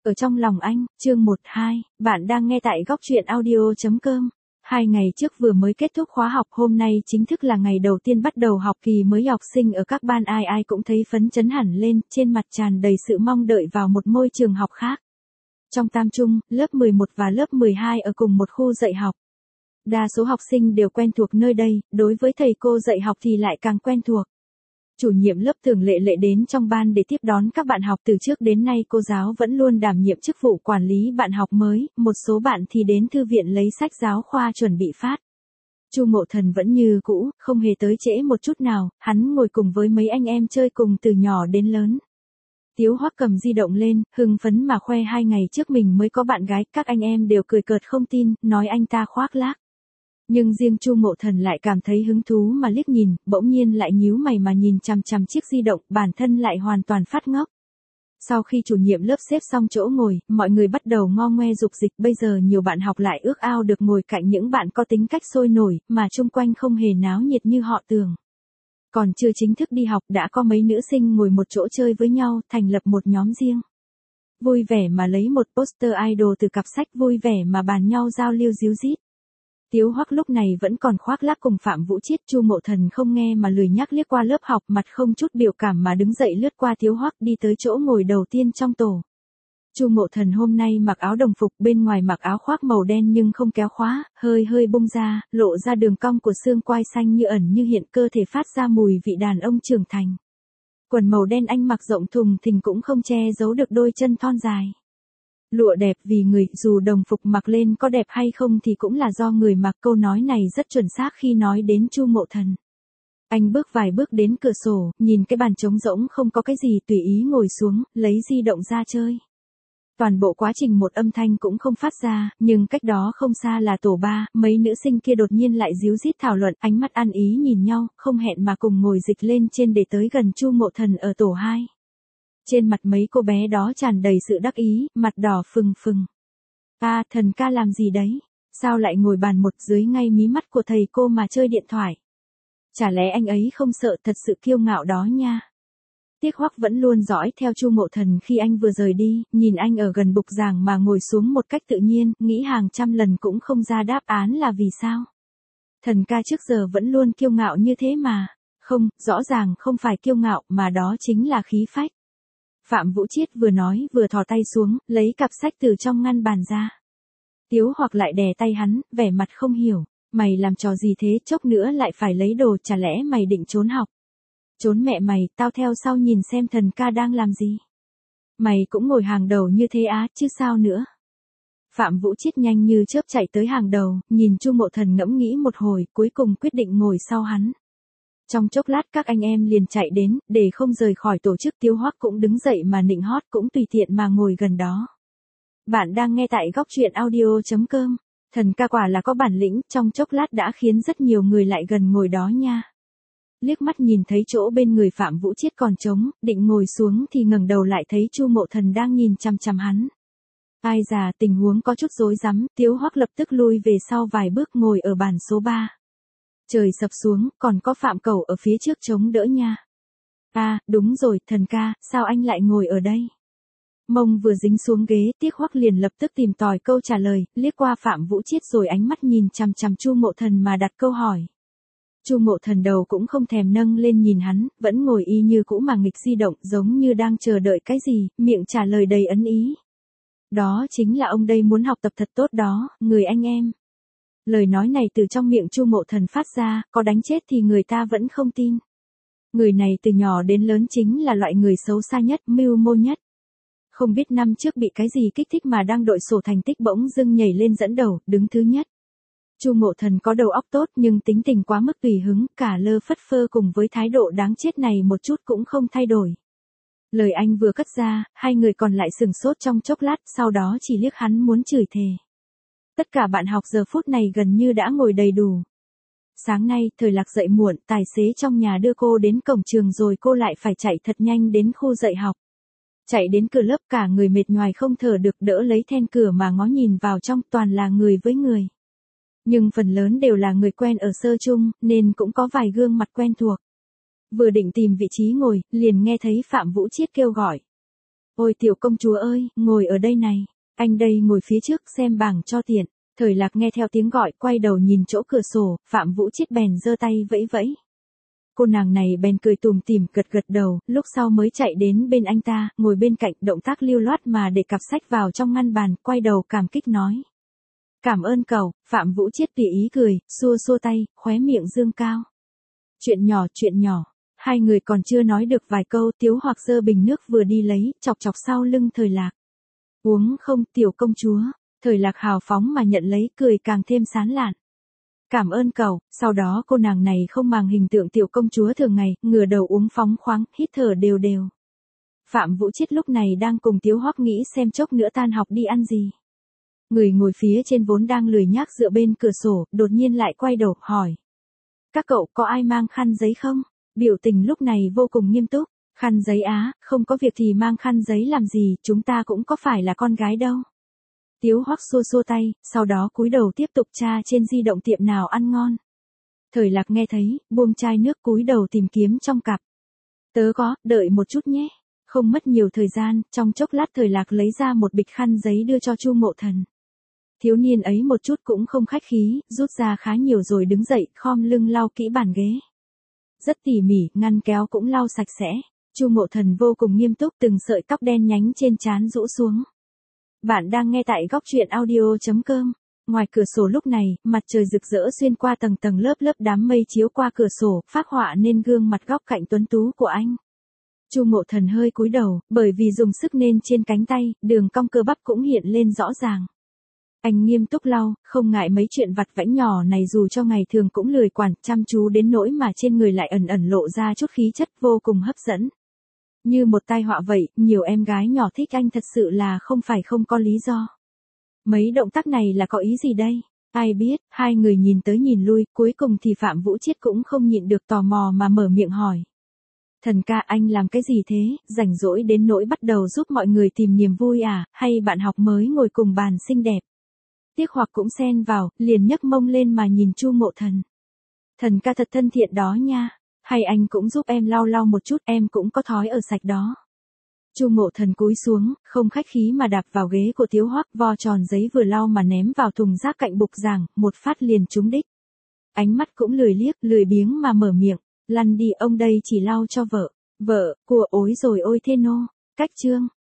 Ở trong lòng anh, chương 1-2, bạn đang nghe tại góc truyện audio.com. 2 ngày trước vừa mới kết thúc khóa học, hôm nay chính thức là ngày đầu tiên bắt đầu học kỳ mới, học sinh ở các ban ai ai cũng thấy phấn chấn hẳn lên, trên mặt tràn đầy sự mong đợi vào một môi trường học khác. Trong tam trung, lớp 11 và lớp 12 ở cùng một khu dạy học. Đa số học sinh đều quen thuộc nơi đây, đối với thầy cô dạy học thì lại càng quen thuộc. Chủ nhiệm lớp Thường Lệ Lệ đến trong ban để tiếp đón các bạn học, từ trước đến nay cô giáo vẫn luôn đảm nhiệm chức vụ quản lý bạn học mới, một số bạn thì đến thư viện lấy sách giáo khoa chuẩn bị phát. Chu Mộ Thần vẫn như cũ, không hề tới trễ một chút nào, hắn ngồi cùng với mấy anh em chơi cùng từ nhỏ đến lớn. Tiếu Hoắc cầm di động lên, hưng phấn mà khoe 2 ngày trước mình mới có bạn gái, các anh em đều cười cợt không tin, nói anh ta khoác lác. Nhưng riêng Chu Mộ Thần lại cảm thấy hứng thú mà liếc nhìn, bỗng nhiên lại nhíu mày mà nhìn chằm chằm chiếc di động, bản thân lại hoàn toàn phát ngốc. Sau khi chủ nhiệm lớp xếp xong chỗ ngồi, mọi người bắt đầu ngo ngoe dục dịch, bây giờ nhiều bạn học lại ước ao được ngồi cạnh những bạn có tính cách sôi nổi, mà chung quanh không hề náo nhiệt như họ tưởng. Còn chưa chính thức đi học đã có mấy nữ sinh ngồi một chỗ chơi với nhau, thành lập một nhóm riêng. Vui vẻ mà lấy một poster idol từ cặp sách, vui vẻ mà bàn nhau giao lưu díu dít. Tiếu Hoắc lúc này vẫn còn khoác lác cùng Phạm Vũ Chiết, Chu Mộ Thần không nghe mà lười nhác liếc qua lớp học, mặt không chút biểu cảm mà đứng dậy lướt qua Tiếu Hoắc đi tới chỗ ngồi đầu tiên trong tổ. Chu Mộ Thần hôm nay mặc áo đồng phục, bên ngoài mặc áo khoác màu đen nhưng không kéo khóa, hơi hơi bung ra, lộ ra đường cong của xương quai xanh như ẩn như hiện, cơ thể phát ra mùi vị đàn ông trưởng thành. Quần màu đen anh mặc rộng thùng thình cũng không che giấu được đôi chân thon dài. Lụa đẹp vì người, dù đồng phục mặc lên có đẹp hay không thì cũng là do người mặc, câu nói này rất chuẩn xác khi nói đến Chu Mộ Thần. Anh bước vài bước đến cửa sổ, nhìn cái bàn trống rỗng không có cái gì, tùy ý ngồi xuống, lấy di động ra chơi. Toàn bộ quá trình một âm thanh cũng không phát ra, nhưng cách đó không xa là tổ 3, mấy nữ sinh kia đột nhiên lại díu dít thảo luận, ánh mắt ăn ý nhìn nhau, không hẹn mà cùng ngồi dịch lên trên để tới gần Chu Mộ Thần ở tổ 2. Trên mặt mấy cô bé đó tràn đầy sự đắc ý, mặt đỏ phừng phừng. Thần ca làm gì đấy? Sao lại ngồi bàn một dưới ngay mí mắt của thầy cô mà chơi điện thoại? Chả lẽ anh ấy không sợ, thật sự kiêu ngạo đó nha. Tiết Hoắc vẫn luôn dõi theo Chu Mộ Thần khi anh vừa rời đi, nhìn anh ở gần bục giảng mà ngồi xuống một cách tự nhiên, nghĩ hàng trăm lần cũng không ra đáp án là vì sao. Thần ca trước giờ vẫn luôn kiêu ngạo như thế mà. Không, rõ ràng không phải kiêu ngạo mà đó chính là khí phách. Phạm Vũ Chiết vừa nói vừa thò tay xuống, lấy cặp sách từ trong ngăn bàn ra. Tiếu Hoắc lại đè tay hắn, vẻ mặt không hiểu, mày làm trò gì thế, chốc nữa lại phải lấy đồ, chả lẽ mày định trốn học? Trốn mẹ mày, tao theo sau nhìn xem thần ca đang làm gì. Mày cũng ngồi hàng đầu như thế á, chứ sao nữa. Phạm Vũ Chiết nhanh như chớp chạy tới hàng đầu, nhìn Chu Mộ Thần ngẫm nghĩ một hồi, cuối cùng quyết định ngồi sau hắn. Trong chốc lát các anh em liền chạy đến, để không rời khỏi tổ chức, Tiếu Hoắc cũng đứng dậy mà nịnh hót, cũng tùy tiện mà ngồi gần đó. Bạn đang nghe tại góc truyện audio.com. Thần ca quả là có bản lĩnh, trong chốc lát đã khiến rất nhiều người lại gần ngồi đó nha. Liếc mắt nhìn thấy chỗ bên người Phạm Vũ Chiết còn trống, định ngồi xuống thì ngẩng đầu lại thấy Chu Mộ Thần đang nhìn chằm chằm hắn. Ai già, tình huống có chút rối rắm, Tiếu Hoắc lập tức lui về sau vài bước, ngồi ở bàn số 3. Trời sập xuống, còn có Phạm Cẩu ở phía trước chống đỡ nha. Đúng rồi, thần ca, sao anh lại ngồi ở đây? Mông vừa dính xuống ghế, Tiết Hoắc liền lập tức tìm tòi câu trả lời, liếc qua Phạm Vũ Chiết rồi ánh mắt nhìn chằm chằm Chu Mộ Thần mà đặt câu hỏi. Chu Mộ Thần đầu cũng không thèm nâng lên nhìn hắn, vẫn ngồi y như cũ mà nghịch di động, giống như đang chờ đợi cái gì, miệng trả lời đầy ẩn ý. Đó chính là ông đây muốn học tập thật tốt đó, người anh em. Lời nói này từ trong miệng Chu Mộ Thần phát ra, có đánh chết thì người ta vẫn không tin. Người này từ nhỏ đến lớn chính là loại người xấu xa nhất, mưu mô nhất. Không biết năm trước bị cái gì kích thích mà đang đội sổ thành tích bỗng dưng nhảy lên dẫn đầu, đứng thứ nhất. Chu Mộ Thần có đầu óc tốt nhưng tính tình quá mức tùy hứng, cả lơ phất phơ cùng với thái độ đáng chết này một chút cũng không thay đổi. Lời anh vừa cất ra, hai người còn lại sửng sốt trong chốc lát, sau đó chỉ liếc hắn muốn chửi thề. Tất cả bạn học giờ phút này gần như đã ngồi đầy đủ. Sáng nay, Thời Lạc dậy muộn, tài xế trong nhà đưa cô đến cổng trường rồi cô lại phải chạy thật nhanh đến khu dạy học. Chạy đến cửa lớp cả người mệt nhoài không thở được, đỡ lấy then cửa mà ngó nhìn vào trong, toàn là người với người. Nhưng phần lớn đều là người quen ở sơ chung, nên cũng có vài gương mặt quen thuộc. Vừa định tìm vị trí ngồi, liền nghe thấy Phạm Vũ Chiết kêu gọi. Ôi tiểu công chúa ơi, ngồi ở đây này. Anh đây ngồi phía trước xem bảng cho tiện. Thời Lạc nghe theo tiếng gọi, quay đầu nhìn chỗ cửa sổ, Phạm Vũ Chiết bèn giơ tay vẫy vẫy. Cô nàng này bèn cười tủm tỉm gật gật đầu, lúc sau mới chạy đến bên anh ta, ngồi bên cạnh, động tác lưu loát mà để cặp sách vào trong ngăn bàn, quay đầu cảm kích nói. Cảm ơn cậu, Phạm Vũ Chiết tùy ý cười, xua xua tay, khóe miệng dương cao. Chuyện nhỏ. Hai người còn chưa nói được vài câu, Tiếu Hoặc giơ bình nước vừa đi lấy, chọc chọc sau lưng Thời Lạc. Uống không tiểu công chúa, Thời Lạc hào phóng mà nhận lấy, cười càng thêm sán lạn. Cảm ơn cậu, sau đó cô nàng này không màng hình tượng tiểu công chúa thường ngày, ngửa đầu uống phóng khoáng, hít thở đều đều. Phạm Vũ Chiết lúc này đang cùng Tiếu Hoắc nghĩ xem chốc nữa tan học đi ăn gì. Người ngồi phía trên vốn đang lười nhác dựa bên cửa sổ, đột nhiên lại quay đầu, hỏi. Các cậu có ai mang khăn giấy không? Biểu tình lúc này vô cùng nghiêm túc. Khăn giấy á, không có việc thì mang khăn giấy làm gì, chúng ta cũng có phải là con gái đâu. Tiếu Hoắc xua xua tay, sau đó cúi đầu tiếp tục tra trên di động tiệm nào ăn ngon. Thời Lạc nghe thấy, buông chai nước cúi đầu tìm kiếm trong cặp. Tớ có, đợi một chút nhé. Không mất nhiều thời gian, trong chốc lát Thời Lạc lấy ra một bịch khăn giấy đưa cho Chu Mộ Thần. Thiếu niên ấy một chút cũng không khách khí, rút ra khá nhiều rồi đứng dậy, khom lưng lau kỹ bàn ghế. Rất tỉ mỉ, ngăn kéo cũng lau sạch sẽ. Chu Mộ Thần vô cùng nghiêm túc, từng sợi tóc đen nhánh trên trán rũ xuống. Bạn đang nghe tại góc truyện audio.com. Ngoài cửa sổ lúc này, mặt trời rực rỡ xuyên qua tầng tầng lớp lớp đám mây chiếu qua cửa sổ, phác họa nên gương mặt góc cạnh tuấn tú của anh. Chu Mộ Thần hơi cúi đầu, bởi vì dùng sức nên trên cánh tay, đường cong cơ bắp cũng hiện lên rõ ràng. Anh nghiêm túc lau, không ngại mấy chuyện vặt vãnh nhỏ này dù cho ngày thường cũng lười quản, chăm chú đến nỗi mà trên người lại ẩn ẩn lộ ra chút khí chất vô cùng hấp dẫn. Như một tai họa vậy, nhiều em gái nhỏ thích anh thật sự là không phải không có lý do. Mấy động tác này là có ý gì đây? Ai biết, hai người nhìn tới nhìn lui, cuối cùng thì Phạm Vũ Chiết cũng không nhịn được tò mò mà mở miệng hỏi. Thần ca anh làm cái gì thế, rảnh rỗi đến nỗi bắt đầu giúp mọi người tìm niềm vui à, hay bạn học mới ngồi cùng bàn xinh đẹp? Tiếc Hoặc cũng xen vào, liền nhấc mông lên mà nhìn Chu Mộ Thần. Thần ca thật thân thiện đó nha, hay anh cũng giúp em lau lau một chút, em cũng có thói ở sạch đó. Chu Mộ Thần cúi xuống, không khách khí mà đạp vào ghế của Tiếu Hoắc, vo tròn giấy vừa lau mà ném vào thùng rác cạnh bục giảng, một phát liền trúng đích. Ánh mắt cũng lười liếc, lười biếng mà mở miệng, lăn đi, ông đây chỉ lau cho vợ. Vợ, của ối rồi ôi thế nô. Cách chương.